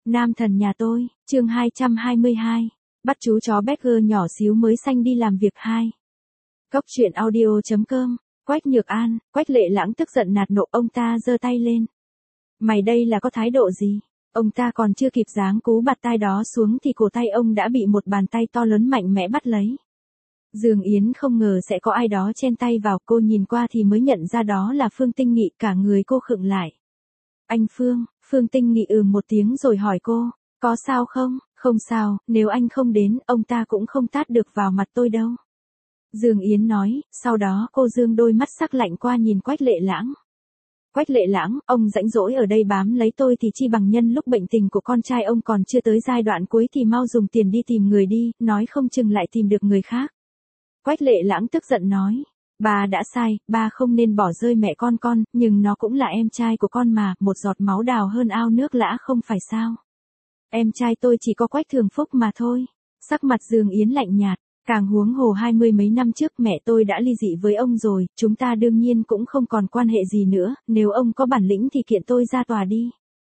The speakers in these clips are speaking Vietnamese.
Nam thần nhà tôi, chương 222. Bắt chú chó Beagle nhỏ xíu mới xanh đi làm việc 2. Cốc truyện audio.com. Quách Nhược An, Quách Lệ Lãng tức giận nạt nộ, ông ta giơ tay lên. Mày đây là có thái độ gì? Ông ta còn chưa kịp giáng cú bạt tai đó xuống thì cổ tay ông đã bị một bàn tay to lớn mạnh mẽ bắt lấy. Dương Yến không ngờ sẽ có ai đó chen tay vào, cô nhìn qua thì mới nhận ra đó là Phương Tinh Nghị, cả người cô khựng lại. Anh Phương, Phương Tinh Nghị một tiếng rồi hỏi cô, có sao không? Không sao, nếu anh không đến, ông ta cũng không tát được vào mặt tôi đâu. Dương Yến nói, sau đó cô dương đôi mắt sắc lạnh qua nhìn Quách Lệ Lãng. Quách Lệ Lãng, ông rãnh rỗi ở đây bám lấy tôi thì chi bằng nhân lúc bệnh tình của con trai ông còn chưa tới giai đoạn cuối thì mau dùng tiền đi tìm người đi, nói không chừng lại tìm được người khác. Quách Lệ Lãng tức giận nói, bà đã sai, bà không nên bỏ rơi mẹ con, nhưng nó cũng là em trai của con mà, một giọt máu đào hơn ao nước lã không phải sao. Em trai tôi chỉ có Quách Thường Phúc mà thôi. Sắc mặt Dương Yến lạnh nhạt, càng huống hồ 20 mấy năm trước mẹ tôi đã ly dị với ông rồi, chúng ta đương nhiên cũng không còn quan hệ gì nữa, nếu ông có bản lĩnh thì kiện tôi ra tòa đi.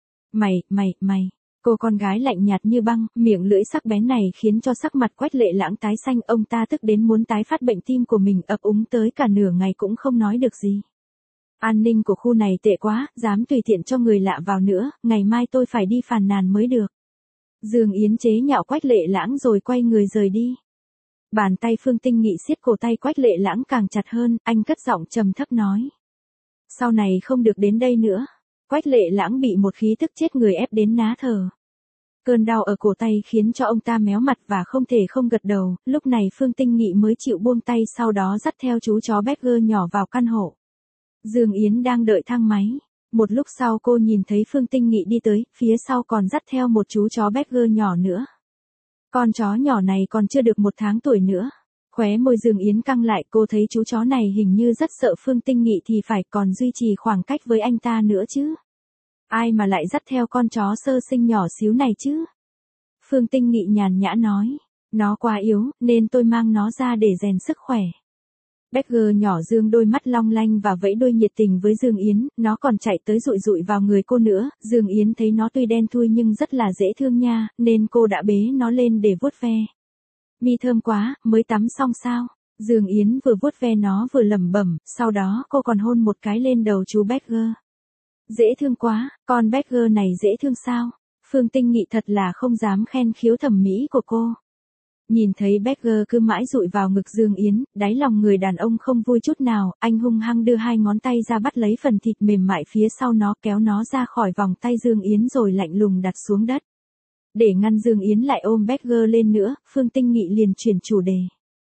Mày. Cô con gái lạnh nhạt như băng, miệng lưỡi sắc bén này khiến cho sắc mặt Quách Lệ Lãng tái xanh, ông ta tức đến muốn tái phát bệnh tim của mình, ấp úng tới cả nửa ngày cũng không nói được gì. An ninh của khu này tệ quá, dám tùy tiện cho người lạ vào nữa, ngày mai tôi phải đi phàn nàn mới được. Dương Yến chế nhạo Quách Lệ Lãng rồi quay người rời đi. Bàn tay Phương Tinh Nghị siết cổ tay Quách Lệ Lãng càng chặt hơn, anh cất giọng trầm thấp nói. Sau này không được đến đây nữa. Quách Lệ Lãng bị một khí tức chết người ép đến ná thở. Cơn đau ở cổ tay khiến cho ông ta méo mặt và không thể không gật đầu, lúc này Phương Tinh Nghị mới chịu buông tay, sau đó dắt theo chú chó Beagle nhỏ vào căn hộ. Dương Yến đang đợi thang máy. Một lúc sau cô nhìn thấy Phương Tinh Nghị đi tới, phía sau còn dắt theo một chú chó Beagle nhỏ nữa. Con chó nhỏ này còn chưa được 1 tháng tuổi nữa. Khóe môi Dương Yến căng lại, cô thấy chú chó này hình như rất sợ Phương Tinh Nghị thì phải, còn duy trì khoảng cách với anh ta nữa chứ. Ai mà lại dắt theo con chó sơ sinh nhỏ xíu này chứ? Phương Tinh Nghị nhàn nhã nói, nó quá yếu, nên tôi mang nó ra để rèn sức khỏe. Beagle nhỏ dương đôi mắt long lanh và vẫy đuôi nhiệt tình với Dương Yến, nó còn chạy tới dụi dụi vào người cô nữa. Dương Yến thấy nó tuy đen thui nhưng rất là dễ thương nha, nên cô đã bế nó lên để vuốt ve. Mi thơm quá, mới tắm xong sao? Dương Yến vừa vuốt ve nó vừa lẩm bẩm, sau đó cô còn hôn một cái lên đầu chú Beagle. Dễ thương quá, con Beagle này dễ thương sao? Phương Tinh Nghị thật là không dám khen khiếu thẩm mỹ của cô. Nhìn thấy Beagle cứ mãi dụi vào ngực Dương Yến, đáy lòng người đàn ông không vui chút nào, anh hung hăng đưa 2 ngón tay ra bắt lấy phần thịt mềm mại phía sau nó, kéo nó ra khỏi vòng tay Dương Yến rồi lạnh lùng đặt xuống đất. Để ngăn Dương Yến lại ôm Beagle lên nữa, Phương Tinh Nghị liền chuyển chủ đề.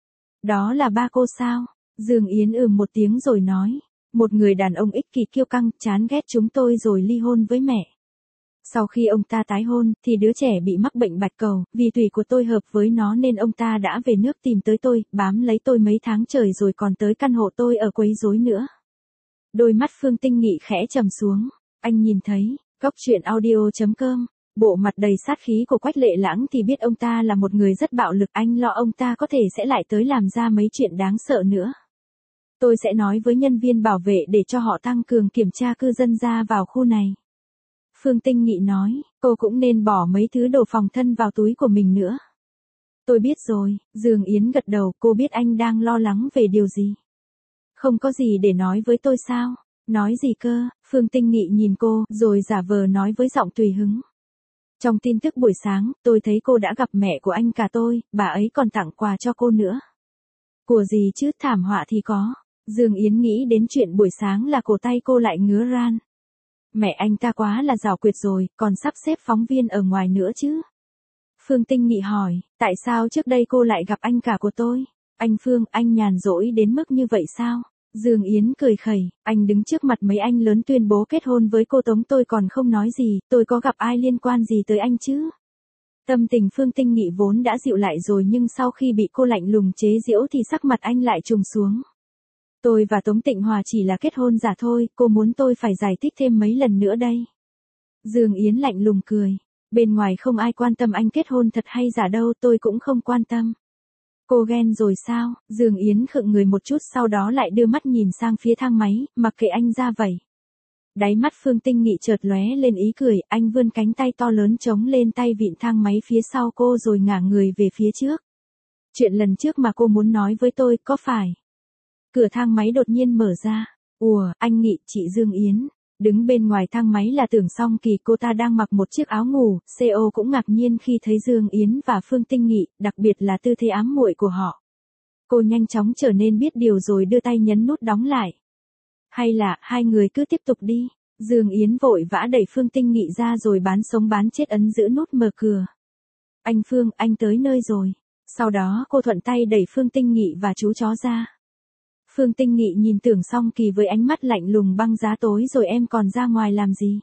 Đó là ba cô sao? Dương Yến một tiếng rồi nói. Một người đàn ông ích kỷ kiêu căng, chán ghét chúng tôi rồi ly hôn với mẹ. Sau khi ông ta tái hôn, thì đứa trẻ bị mắc bệnh bạch cầu, vì tủy của tôi hợp với nó nên ông ta đã về nước tìm tới tôi, bám lấy tôi mấy tháng trời rồi còn tới căn hộ tôi ở quấy rối nữa. Đôi mắt Phương Tinh Nghị khẽ trầm xuống, anh nhìn thấy, cốc truyện audio.com, bộ mặt đầy sát khí của Quách Lệ Lãng thì biết ông ta là một người rất bạo lực, anh lo ông ta có thể sẽ lại tới làm ra mấy chuyện đáng sợ nữa. Tôi sẽ nói với nhân viên bảo vệ để cho họ tăng cường kiểm tra cư dân ra vào khu này. Phương Tinh Nghị nói, cô cũng nên bỏ mấy thứ đồ phòng thân vào túi của mình nữa. Tôi biết rồi, Dương Yến gật đầu, cô biết anh đang lo lắng về điều gì. Không có gì để nói với tôi sao? Nói gì cơ? Phương Tinh Nghị nhìn cô, rồi giả vờ nói với giọng tùy hứng. Trong tin tức buổi sáng, tôi thấy cô đã gặp mẹ của anh cả tôi, bà ấy còn tặng quà cho cô nữa. Của gì chứ, thảm họa thì có. Dương Yến nghĩ đến chuyện buổi sáng là cổ tay cô lại ngứa ran. Mẹ anh ta quá là giảo quyệt rồi, còn sắp xếp phóng viên ở ngoài nữa chứ. Phương Tinh Nghị hỏi, tại sao trước đây cô lại gặp anh cả của tôi? Anh Phương, anh nhàn rỗi đến mức như vậy sao? Dương Yến cười khẩy, anh đứng trước mặt mấy anh lớn tuyên bố kết hôn với cô Tống tôi còn không nói gì, tôi có gặp ai liên quan gì tới anh chứ? Tâm tình Phương Tinh Nghị vốn đã dịu lại rồi nhưng sau khi bị cô lạnh lùng chế giễu thì sắc mặt anh lại trùng xuống. Tôi và Tống Tịnh Hòa chỉ là kết hôn giả thôi, cô muốn tôi phải giải thích thêm mấy lần nữa đây. Dương Yến lạnh lùng cười. Bên ngoài không ai quan tâm anh kết hôn thật hay giả đâu, tôi cũng không quan tâm. Cô ghen rồi sao? Dương Yến khựng người một chút sau đó lại đưa mắt nhìn sang phía thang máy, mặc kệ anh ra vậy. Đáy mắt Phương Tinh Nghị chợt lóe lên ý cười, anh vươn cánh tay to lớn chống lên tay vịn thang máy phía sau cô rồi ngả người về phía trước. Chuyện lần trước mà cô muốn nói với tôi, có phải? Cửa thang máy đột nhiên mở ra. Ùa, anh Nghị, chị Dương Yến. Đứng bên ngoài thang máy là Tưởng Song Kỳ, cô ta đang mặc một chiếc áo ngủ, CO cũng ngạc nhiên khi thấy Dương Yến và Phương Tinh Nghị, đặc biệt là tư thế ám muội của họ. Cô nhanh chóng trở nên biết điều rồi đưa tay nhấn nút đóng lại. Hay là, hai người cứ tiếp tục đi. Dương Yến vội vã đẩy Phương Tinh Nghị ra rồi bán sống bán chết ấn giữ nút mở cửa. Anh Phương, anh tới nơi rồi. Sau đó cô thuận tay đẩy Phương Tinh Nghị và chú chó ra. Phương Tinh Nghị nhìn Tưởng Song Kỳ với ánh mắt lạnh lùng băng giá tối rồi em còn ra ngoài làm gì?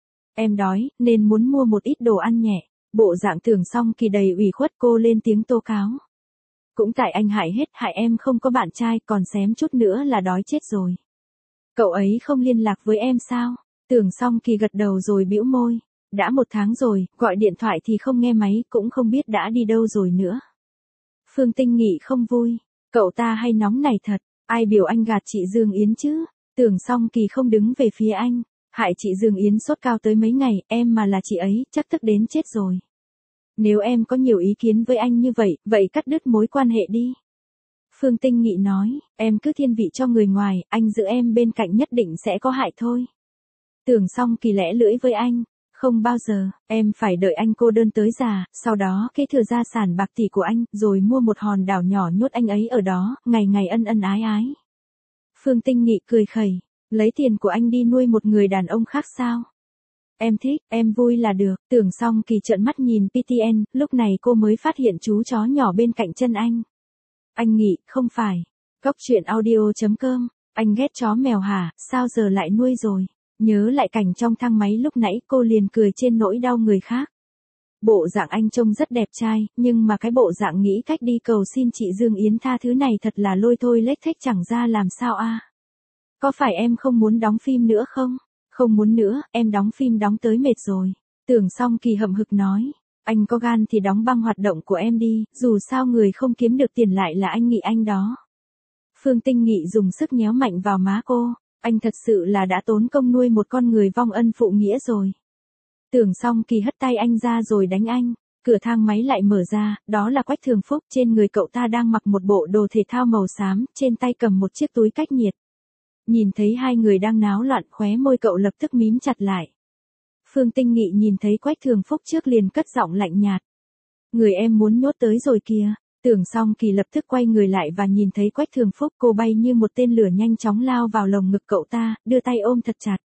Em đói, nên muốn mua một ít đồ ăn nhẹ. Bộ dạng Tưởng Song Kỳ đầy ủy khuất, cô lên tiếng tố cáo. Cũng tại anh hại em không có bạn trai, còn xém chút nữa là đói chết rồi. Cậu ấy không liên lạc với em sao? Tưởng Song Kỳ gật đầu rồi bĩu môi. Đã 1 tháng rồi, gọi điện thoại thì không nghe máy, cũng không biết đã đi đâu rồi nữa. Phương Tinh Nghị không vui. Cậu ta hay nóng này thật, ai biểu anh gạt chị Dương Yến chứ? Tưởng Song Kỳ không đứng về phía anh. Hại chị Dương Yến sốt cao tới mấy ngày, em mà là chị ấy, chắc tức đến chết rồi. Nếu em có nhiều ý kiến với anh như vậy, vậy cắt đứt mối quan hệ đi. Phương Tinh Nghị nói, em cứ thiên vị cho người ngoài, anh giữ em bên cạnh nhất định sẽ có hại thôi. Tưởng Song Kỳ lẽ lưỡi với anh, không bao giờ, em phải đợi anh cô đơn tới già, sau đó kế thừa gia sản bạc tỷ của anh, rồi mua một hòn đảo nhỏ nhốt anh ấy ở đó, ngày ngày ân ân ái ái. Phương Tinh Nghị cười khẩy, lấy tiền của anh đi nuôi một người đàn ông khác sao? Em thích, em vui là được. Tưởng Song Kỳ trợn mắt nhìn PTN, lúc này cô mới phát hiện chú chó nhỏ bên cạnh chân anh. Anh Nghị, không phải. Cóc truyện audio.com, anh ghét chó mèo hả, sao giờ lại nuôi rồi? Nhớ lại cảnh trong thang máy lúc nãy, cô liền cười trên nỗi đau người khác. Bộ dạng anh trông rất đẹp trai, nhưng mà cái bộ dạng nghĩ cách đi cầu xin chị Dương Yến tha thứ này thật là lôi thôi lếch thếch chẳng ra làm sao a. Có phải em không muốn đóng phim nữa không? Không muốn nữa, em đóng phim đóng tới mệt rồi. Tưởng Song Kỳ hậm hực nói. Anh có gan thì đóng băng hoạt động của em đi, dù sao người không kiếm được tiền lại là anh Nghị anh đó. Phương Tinh Nghị dùng sức nhéo mạnh vào má cô. Anh thật sự là đã tốn công nuôi một con người vong ân phụ nghĩa rồi. Tưởng Song Kỳ hất tay anh ra rồi đánh anh. Cửa thang máy lại mở ra, đó là Quách Thường Phúc, trên người cậu ta đang mặc một bộ đồ thể thao màu xám, trên tay cầm một chiếc túi cách nhiệt. Nhìn thấy hai người đang náo loạn, khóe môi cậu lập tức mím chặt lại. Phương Tinh Nghị nhìn thấy Quách Thường Phúc trước liền cất giọng lạnh nhạt. Người em muốn nhốt tới rồi kìa. Tưởng Song Kỳ lập tức quay người lại và nhìn thấy Quách Thường Phúc, cô bay như một tên lửa nhanh chóng lao vào lồng ngực cậu ta, đưa tay ôm thật chặt.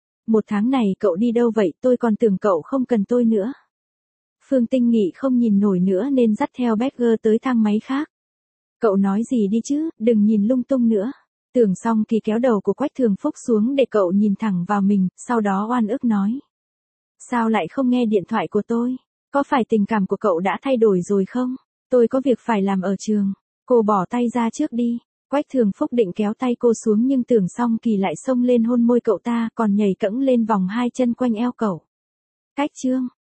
1 tháng này cậu đi đâu vậy, tôi còn tưởng cậu không cần tôi nữa. Phương Tinh Nghị không nhìn nổi nữa nên dắt theo Becker tới thang máy khác. Cậu nói gì đi chứ, đừng nhìn lung tung nữa. Tưởng Song Kỳ kéo đầu của Quách Thường Phúc xuống để cậu nhìn thẳng vào mình, sau đó oan ức nói. Sao lại không nghe điện thoại của tôi? Có phải tình cảm của cậu đã thay đổi rồi không? Tôi có việc phải làm ở trường. Cô bỏ tay ra trước đi. Quách Thường Phúc định kéo tay cô xuống nhưng Tưởng Song Kỳ lại xông lên hôn môi cậu ta, còn nhảy cẫng lên vòng 2 chân quanh eo cậu. Cách chương.